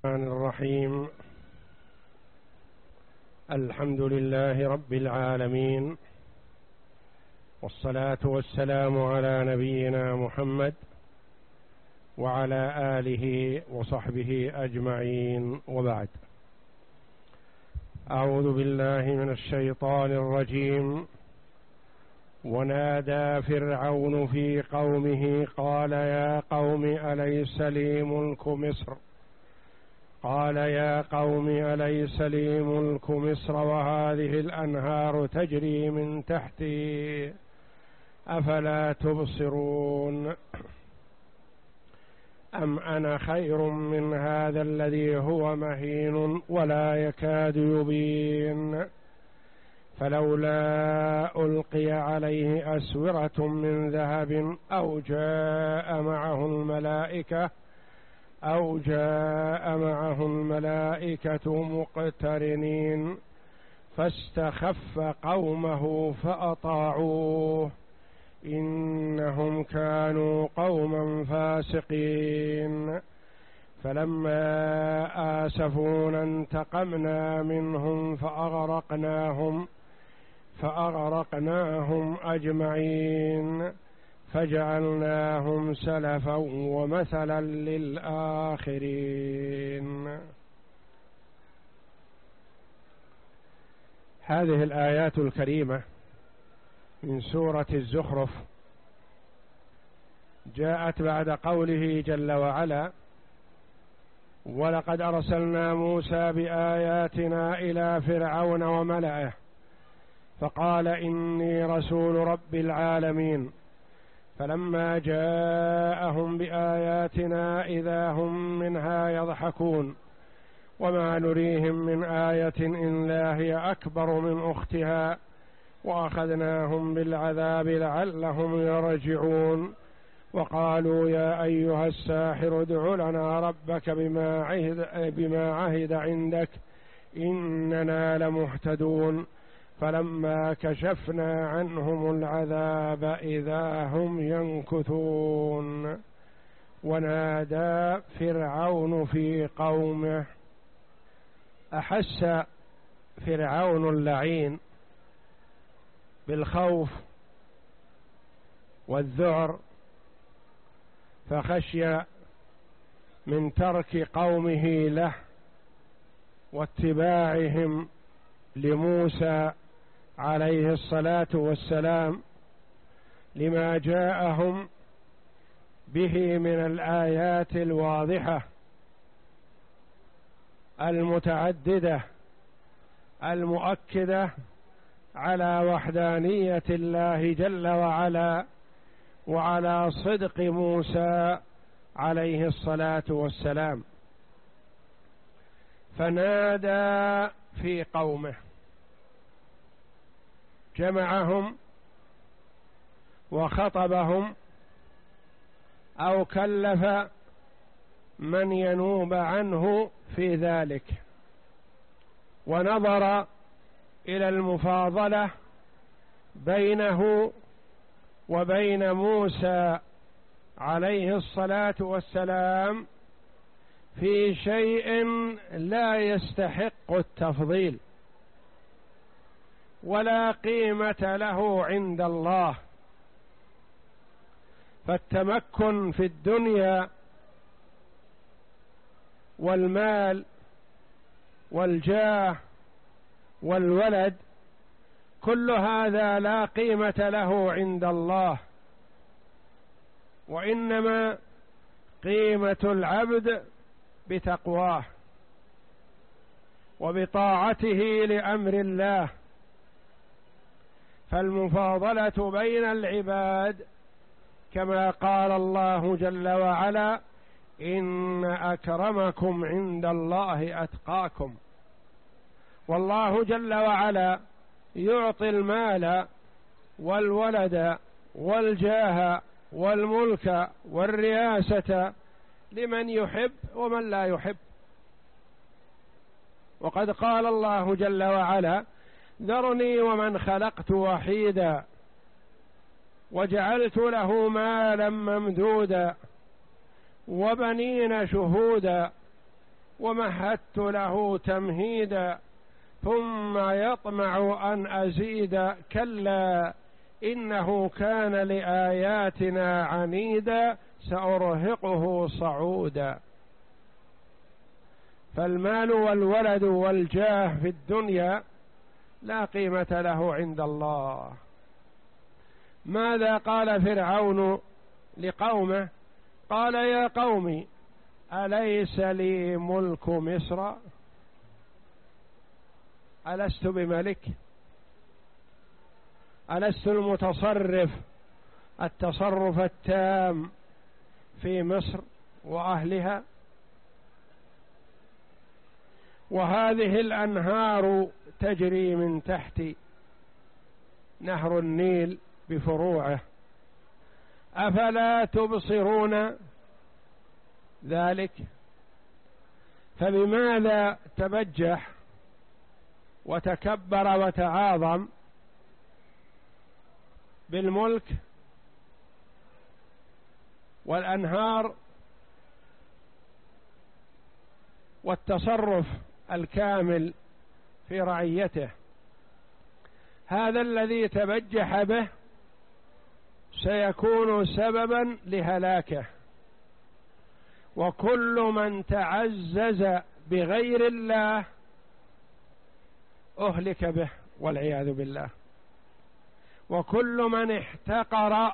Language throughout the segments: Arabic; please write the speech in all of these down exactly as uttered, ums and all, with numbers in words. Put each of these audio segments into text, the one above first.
الرحمن الرحيم. الحمد لله رب العالمين، والصلاة والسلام على نبينا محمد وعلى آله وصحبه أجمعين، وبعد. أعوذ بالله من الشيطان الرجيم. ونادى فرعون في قومه قال يا قوم أليس لي ملك مصر قال يا قوم أليس لي ملك مصر وهذه الأنهار تجري من تحتي أفلا تبصرون أم أنا خير من هذا الذي هو مهين ولا يكاد يبين فلولا ألقي عليه أسورة من ذهب أو جاء معه الملائكة أو جاء معه الملائكة مقترنين فاستخف قومه فأطاعوه إنهم كانوا قوما فاسقين فلما آسفونا انتقمنا منهم فأغرقناهم فأغرقناهم أجمعين فجعلناهم سلفا ومثلا للآخرين. هذه الآيات الكريمة من سورة الزخرف جاءت بعد قوله جل وعلا: ولقد أرسلنا موسى بآياتنا إلى فرعون وملئه فقال إني رسول رب العالمين فلما جاءهم بآياتنا إذا هم منها يضحكون وما نريهم من آية إلا هي أكبر من أختها وأخذناهم بالعذاب لعلهم يرجعون وقالوا يا أيها الساحر ادع لنا ربك بما عهد, بما عهد عندك إننا لمهتدون فلما كشفنا عنهم العذاب إذا هم ينكثون. ونادى فرعون في قومه. أحس فرعون اللعين بالخوف والذعر فخشي من ترك قومه له واتباعهم لموسى عليه الصلاة والسلام لما جاءهم به من الآيات الواضحة المتعددة المؤكدة على وحدانية الله جل وعلا وعلى صدق موسى عليه الصلاة والسلام. فنادى في قومه، جمعهم وخطبهم أو كلف من ينوب عنه في ذلك، ونظر إلى المفاضلة بينه وبين موسى عليه الصلاة والسلام في شيء لا يستحق التفضيل ولا قيمة له عند الله. فالتمكن في الدنيا والمال والجاه والولد كل هذا لا قيمة له عند الله، وإنما قيمة العبد بتقواه وبطاعته لأمر الله. فالمفاضلة بين العباد كما قال الله جل وعلا: إن أكرمكم عند الله أتقاكم. والله جل وعلا يعطي المال والولد والجاه والملك والرياسة لمن يحب ومن لا يحب. وقد قال الله جل وعلا: ذرني ومن خلقت وحيدا وجعلت له مالا ممدودا وبنين شهودا ومهدت له تمهيدا ثم يطمع أن أزيد كلا إنه كان لآياتنا عنيدا سأرهقه صعودا. فالمال والولد والجاه في الدنيا لا قيمة له عند الله. ماذا قال فرعون لقومه؟ قال يا قوم أليس لي ملك مصر؟ ألست بملك؟ ألست المتصرف التصرف التام في مصر وأهلها؟ وهذه الأنهار تجري من تحتي، نهر النيل بفروعه، أفلا تبصرون ذلك؟ فبماذا تبجح وتكبر وتعاظم؟ بالملك والأنهار والتصرف الكامل في رعيته. هذا الذي تبجح به سيكون سببا لهلاكه، وكل من تعزز بغير الله أهلك به والعياذ بالله، وكل من احتقر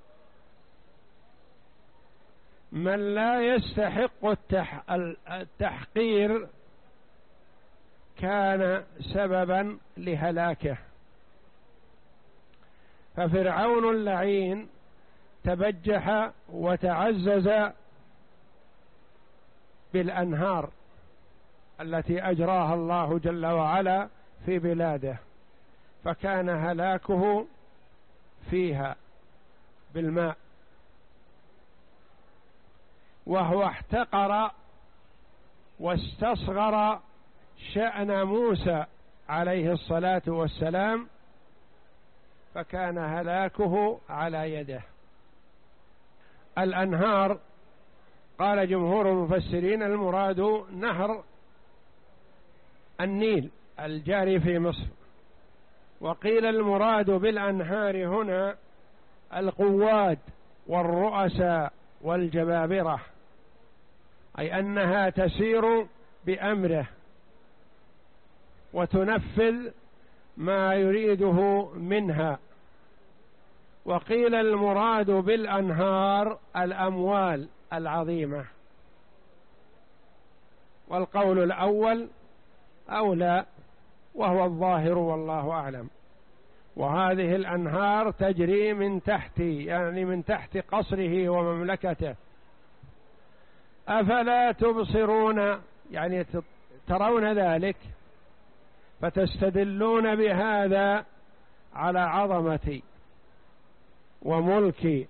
من لا يستحق التحقير كان سببا لهلاكه. ففرعون اللعين تبجح وتعزز بالأنهار التي أجراها الله جل وعلا في بلاده، فكان هلاكه فيها بالماء. وهو احتقر واستصغر شأن موسى عليه الصلاة والسلام، فكان هلاكه على يده. الأنهار قال جمهور المفسرين المراد نهر النيل الجاري في مصر، وقيل المراد بالأنهار هنا القواد والرؤساء والجبابرة، أي أنها تسير بأمره وتنفذ ما يريده منها. وقيل المراد بالأنهار الأموال العظيمة، والقول الأول أولى وهو الظاهر والله أعلم. وهذه الأنهار تجري من تحتي، يعني من تحت قصره ومملكته. أفلا تبصرون، يعني ترون ذلك فتستدلون بهذا على عظمتي وملكي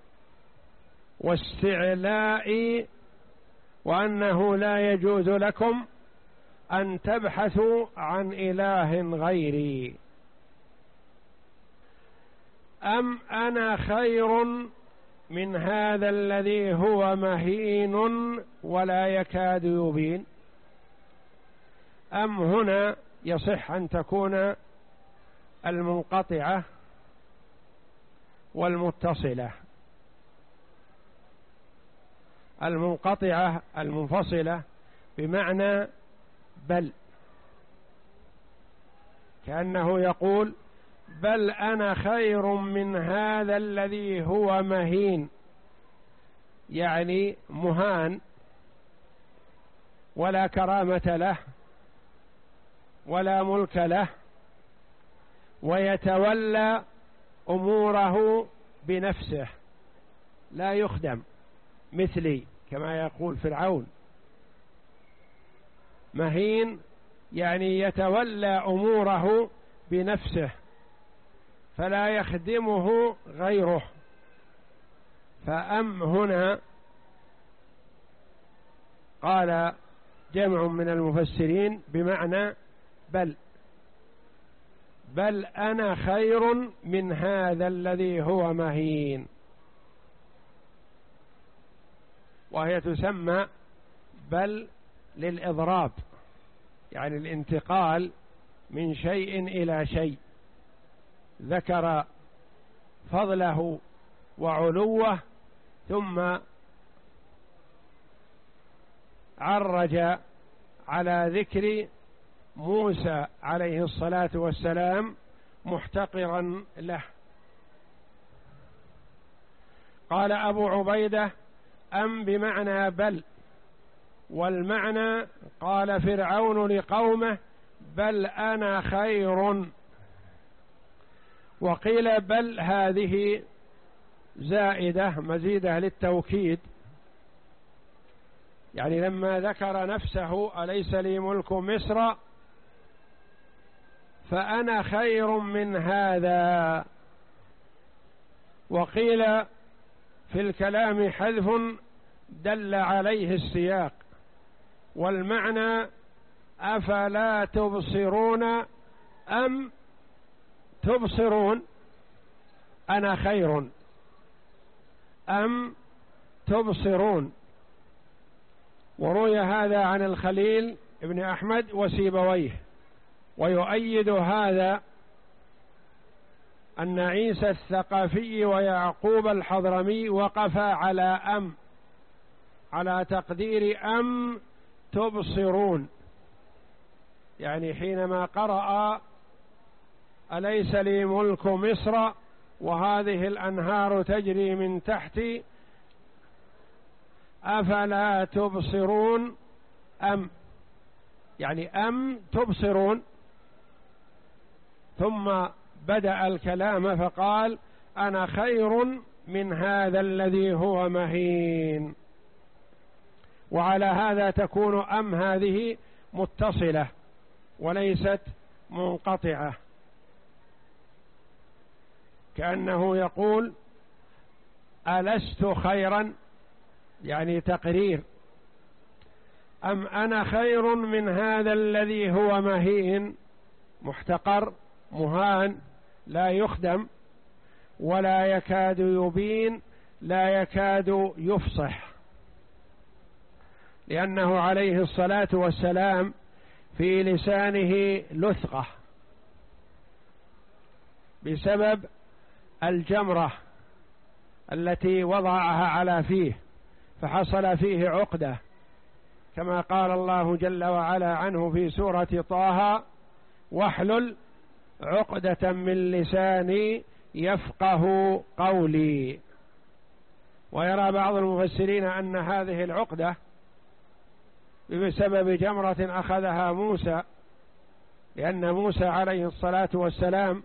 واستعلائي، وأنه لا يجوز لكم أن تبحثوا عن إله غيري. أم أنا خير من هذا الذي هو مهين ولا يكاد يبين؟ أم هنا يصح أن تكون المنقطعة والمتصلة. المنقطعة المنفصلة بمعنى بل، كأنه يقول بل أنا خير من هذا الذي هو مهين، يعني مهان ولا كرامة له ولا ملك له، ويتولى أموره بنفسه لا يخدم مثلي كما يقول فرعون. مهين يعني يتولى أموره بنفسه فلا يخدمه غيره. فأم هنا قال جمع من المفسرين بمعنى بل، بل أنا خير من هذا الذي هو مهين، وهي تسمى بل للإضراب، يعني الانتقال من شيء إلى شيء، ذكر فضله وعلوه ثم عرج على ذكر موسى عليه الصلاة والسلام محتقرا له. قال أبو عبيدة: أم بمعنى بل، والمعنى قال فرعون لقومه: بل أنا خير. وقيل بل هذه زائدة مزيدة للتوكيد، يعني لما ذكر نفسه أليس لي ملك مصر فأنا خير من هذا. وقيل في الكلام حذف دل عليه السياق، والمعنى أفلا تبصرون أم تبصرون أنا خير أم تبصرون. وروي هذا عن الخليل ابن أحمد وسيبويه. ويؤيد هذا أن عيسى الثقفي ويعقوب الحضرمي وقفا على أم، على تقدير أم تبصرون، يعني حينما قرأ أليس لي ملك مصر وهذه الأنهار تجري من تحتي أفلا تبصرون أم، يعني أم تبصرون. ثم بدأ الكلام فقال: أنا خير من هذا الذي هو مهين. وعلى هذا تكون أم هذه متصلة وليست منقطعة، كأنه يقول: ألست خيرا، يعني تقرير، أم أنا خير من هذا الذي هو مهين، محتقر مهان لا يخدم ولا يكاد يبين، لا يكاد يفصح، لأنه عليه الصلاة والسلام في لسانه لثغة بسبب الجمرة التي وضعها على فيه فحصل فيه عقدة، كما قال الله جل وعلا عنه في سورة طه: واحلل عقدة من لساني يفقه قولي. ويرى بعض المفسرين أن هذه العقدة بسبب جمرة أخذها موسى، لأن موسى عليه الصلاة والسلام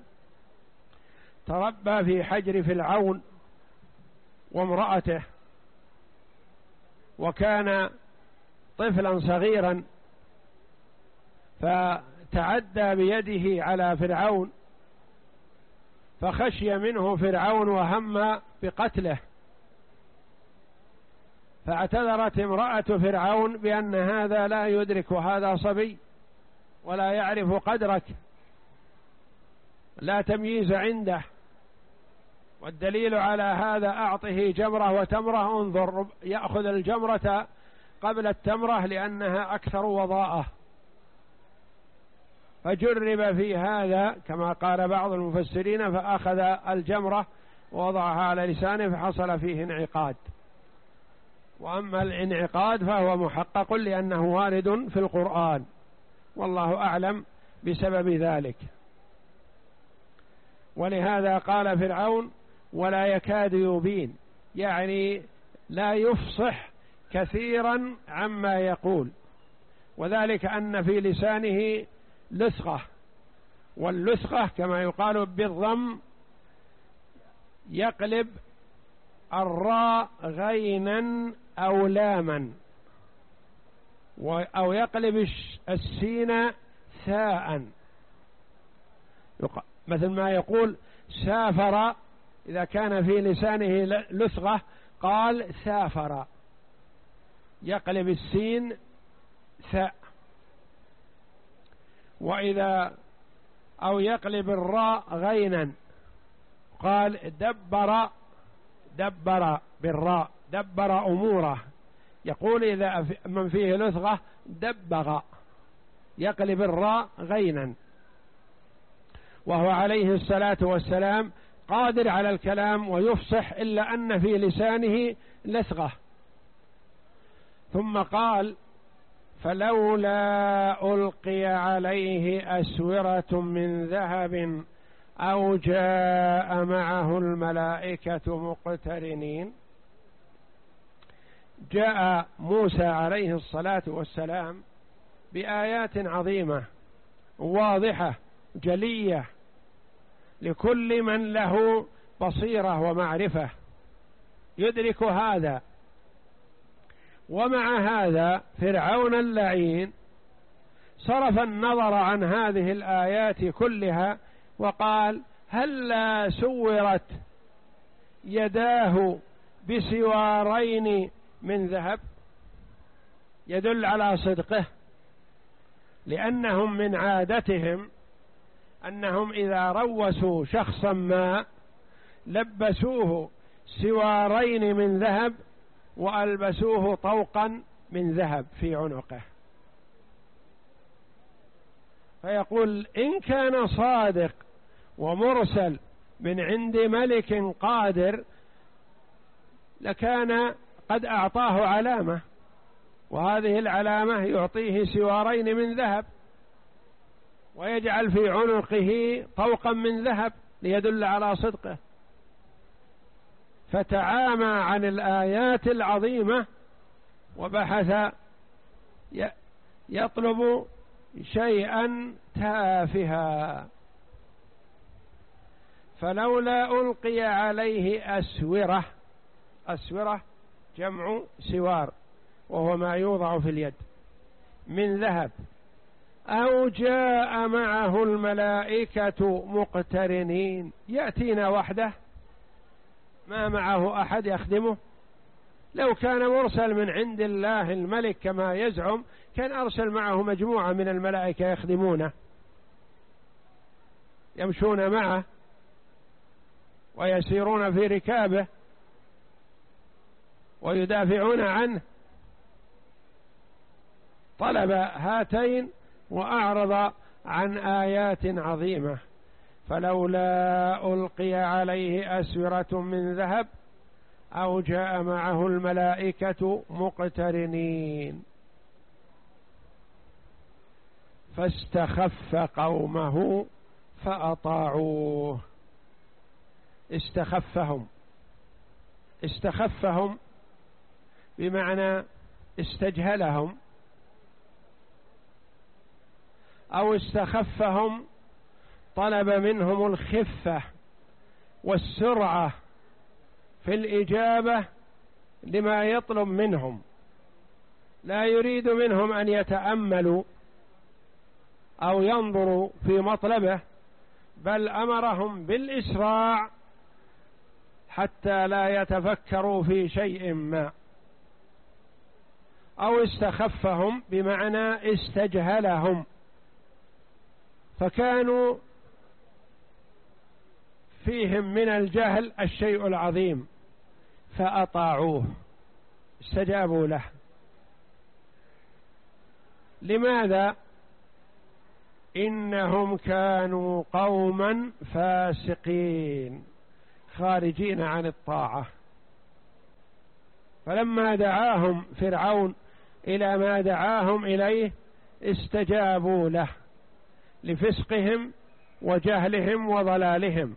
تربى في حجر فرعون وامرأته، وكان طفلا صغيرا فتعدى بيده على فرعون، فخشي منه فرعون وهم بقتله، فاعتذرت امرأة فرعون بأن هذا لا يدرك، وهذا صبي ولا يعرف قدرك، لا تمييز عنده، والدليل على هذا أعطه جمرة وتمرة، انظر يأخذ الجمرة قبل التمرة لأنها أكثر وضاءة. فجرب في هذا كما قال بعض المفسرين، فأخذ الجمرة ووضعها على لسانه فحصل فيه انعقاد. وأما الانعقاد فهو محقق لأنه وارد في القرآن، والله أعلم بسبب ذلك. ولهذا قال فرعون: ولا يكاد يبين، يعني لا يفصح كثيرا عما يقول، وذلك أن في لسانه لثغة، واللثغة كما يقال بالضم يقلب الراء غينا أو لاما، أو يقلب السين ثاء، مثل ما يقول سافر، إذا كان في لسانه لثغة قال سافر، يقلب السين ثاء. وإذا أو يقلب الراء غينا قال دبر، دبر بالراء، دبر أموره، يقول إذا من فيه لثغة دبغ، يقلب الراء غينا، وهو عليه الصلاة والسلام قادر على الكلام ويفصح، إلا أن في لسانه لثغة. ثم قال: فلولا ألقي عليه أسورة من ذهب أو جاء معه الملائكة مقترنين. جاء موسى عليه الصلاة والسلام بآيات عظيمة واضحة جلية لكل من له بصيرة ومعرفة يدرك هذا. ومع هذا فرعون اللعين صرف النظر عن هذه الآيات كلها وقال: هلا سورت يداه بسوارين من ذهب، يدل على صدقه، لأنهم من عادتهم أنهم إذا روسوا شخصا ما لبسوه سوارين من ذهب وألبسوه طوقا من ذهب في عنقه. فيقول: إن كان صادق ومرسل من عند ملك قادر لكان قد أعطاه علامة، وهذه العلامة يعطيه سوارين من ذهب ويجعل في عنقه طوقا من ذهب ليدل على صدقه. فتعامى عن الآيات العظيمة وبحث يطلب شيئا تافها. فلولا ألقي عليه أسورة، أسورة جمع سوار وهو ما يوضع في اليد، من ذهب، أو جاء معه الملائكة مقترنين، يأتينا وحده ما معه أحد يخدمه. لو كان مرسل من عند الله الملك كما يزعم كان أرسل معه مجموعة من الملائكة يخدمونه يمشون معه ويسيرون في ركابه ويدافعون عنه. طلب هاتين وأعرض عن آيات عظيمة. فلولا ألقي عليه أسورة من ذهب أو جاء معه الملائكة مقترنين. فاستخف قومه فأطاعوه. استخفهم، استخفهم بمعنى استجهلهم، أو استخفهم طلب منهم الخفة والسرعة في الإجابة لما يطلب منهم، لا يريد منهم أن يتأملوا أو ينظروا في مطلبه، بل أمرهم بالإسراع حتى لا يتفكروا في شيء ما. أو استخفهم بمعنى استجهلهم، فكانوا فيهم من الجهل الشيء العظيم فأطاعوه، استجابوا له. لماذا؟ إنهم كانوا قوما فاسقين خارجين عن الطاعة. فلما دعاهم فرعون إلى ما دعاهم إليه استجابوا له لفسقهم وجهلهم وضلالهم،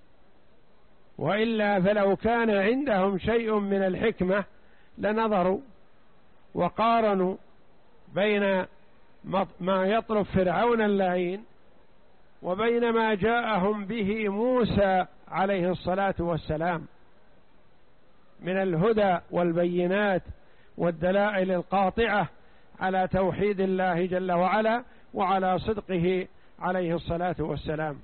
وإلا فلو كان عندهم شيء من الحكمة لنظروا وقارنوا بين ما يطلب فرعون اللعين وبين ما جاءهم به موسى عليه الصلاة والسلام من الهدى والبينات والدلائل القاطعة على توحيد الله جل وعلا وعلى صدقه عليه الصلاة والسلام.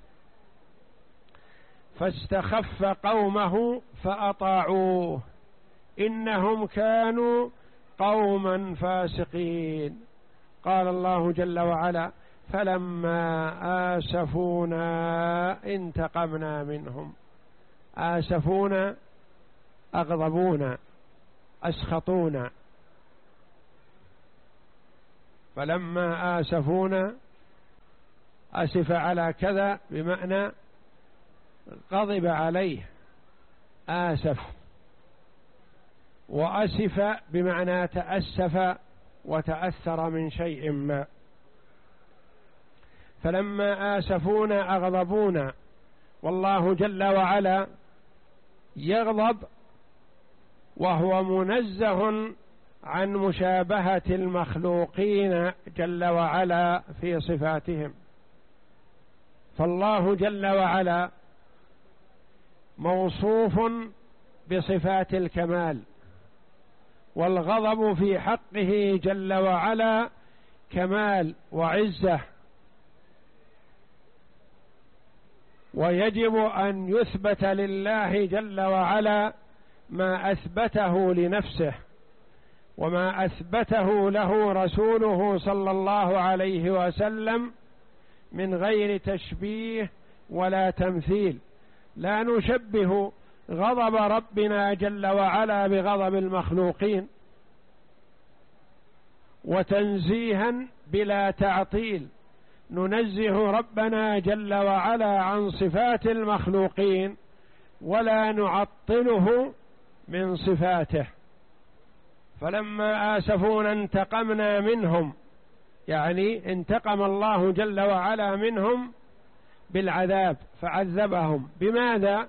فاستخف قومه فأطاعوه إنهم كانوا قوما فاسقين. قال الله جل وعلا: فلما آسفونا انتقمنا منهم. آسفونا أغضبونا أسخطونا فلما آسفونا أسف على كذا بمعنى غضب عليه، آسف، وأسف بمعنى تأسف وتأثر من شيء ما. فلما آسفونا أغضبونا، والله جل وعلا يغضب وهو منزه عن مشابهة المخلوقين جل وعلا في صفاتهم. فالله جل وعلا موصوف بصفات الكمال، والغضب في حقه جل وعلا كمال وعزة، ويجب أن يثبت لله جل وعلا ما أثبته لنفسه وما أثبته له رسوله صلى الله عليه وسلم من غير تشبيه ولا تمثيل. لا نشبه غضب ربنا جل وعلا بغضب المخلوقين، وتنزيها بلا تعطيل ننزه ربنا جل وعلا عن صفات المخلوقين ولا نعطله من صفاته. فلما آسفونا انتقمنا منهم، يعني انتقم الله جل وعلا منهم بالعذاب فعذبهم. بماذا؟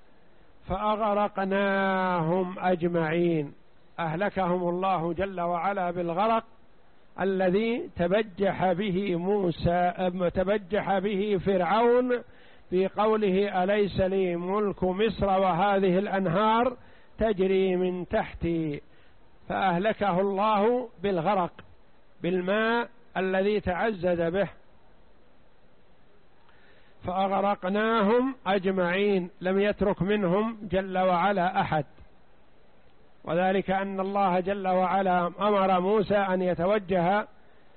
فأغرقناهم أجمعين، أهلكهم الله جل وعلا بالغرق الذي تبجح به موسى تبجح به فرعون في قوله أليس لي ملك مصر وهذه الأنهار تجري من تحتي، فأهلكه الله بالغرق بالماء الذي تعزز به. فأغرقناهم أجمعين، لم يترك منهم جل وعلا أحد. وذلك أن الله جل وعلا أمر موسى أن يتوجه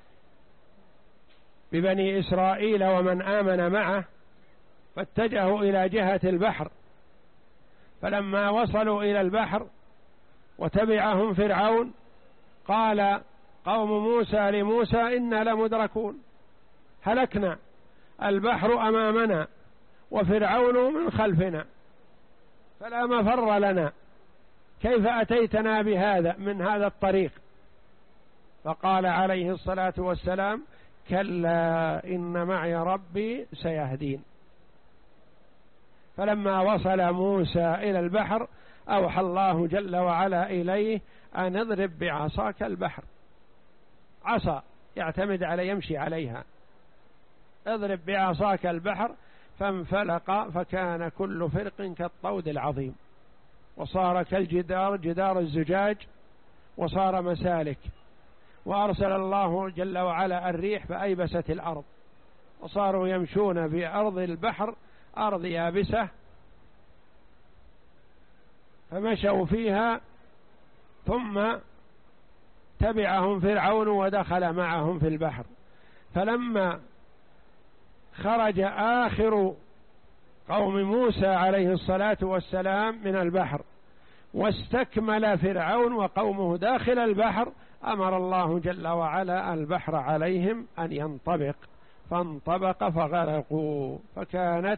ببني إسرائيل ومن آمن معه، فاتجهوا إلى جهة البحر. فلما وصلوا إلى البحر وتبعهم فرعون، قال قوم موسى لموسى إنا لمدركون، هلكنا، البحر أمامنا وفرعون من خلفنا فلا مفر لنا، كيف أتيتنا بهذا من هذا الطريق؟ فقال عليه الصلاة والسلام كلا إن معي ربي سيهدين. فلما وصل موسى إلى البحر أوحى الله جل وعلا إليه أن اضرب بعصاك البحر، عصا يعتمد على يمشي عليها، اضرب بعصاك البحر فانفلق فكان كل فرق كالطود العظيم، وصار كالجدار جدار الزجاج وصار مسالك. وأرسل الله جل وعلا الريح فأيبست الأرض، وصاروا يمشون بأرض البحر أرض يابسة، فمشوا فيها ثم تبعهم فرعون ودخل معهم في البحر. فلما خرج آخر قوم موسى عليه الصلاة والسلام من البحر واستكمل فرعون وقومه داخل البحر، أمر الله جل وعلا البحر عليهم أن ينطبق، فانطبق فغرقوا، فكانت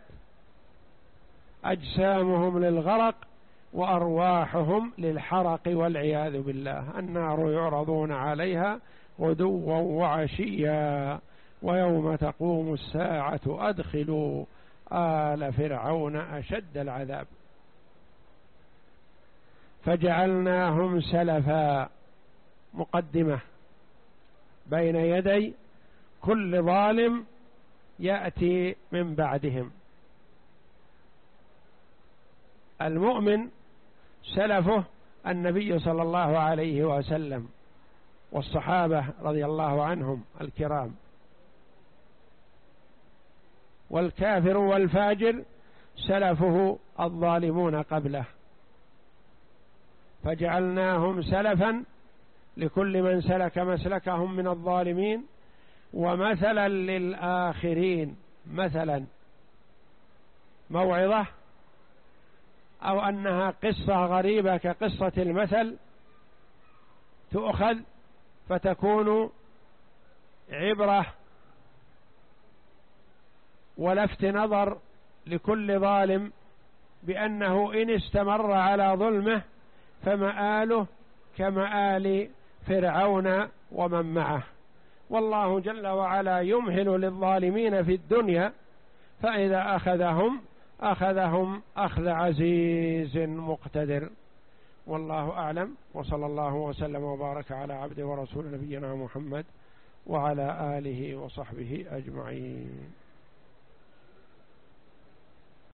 أجسامهم للغرق وأرواحهم للحرق والعياذ بالله. النار يعرضون عليها غدوا وعشيا ويوم تقوم الساعة أدخلوا آل فرعون أشد العذاب. فجعلناهم سلفا، مقدمة بين يدي كل ظالم يأتي من بعدهم. المؤمن سلفه النبي صلى الله عليه وسلم والصحابة رضي الله عنهم الكرام، والكافر والفاجر سلفه الظالمون قبله. فجعلناهم سلفا لكل من سلك مسلكهم من الظالمين ومثلا للآخرين، مثلا موعظة أو أنها قصة غريبة كقصة المثل تؤخذ فتكون عبرة ولفت نظر لكل ظالم بأنه إن استمر على ظلمه فمآله كمآل فرعون ومن معه، والله جل وعلا يمهل للظالمين في الدنيا، فإذا أخذهم أخذهم أخذ عزيز مقتدر. والله أعلم، وصلى الله وسلم وبارك على عبده ورسول نبينا محمد وعلى آله وصحبه أجمعين.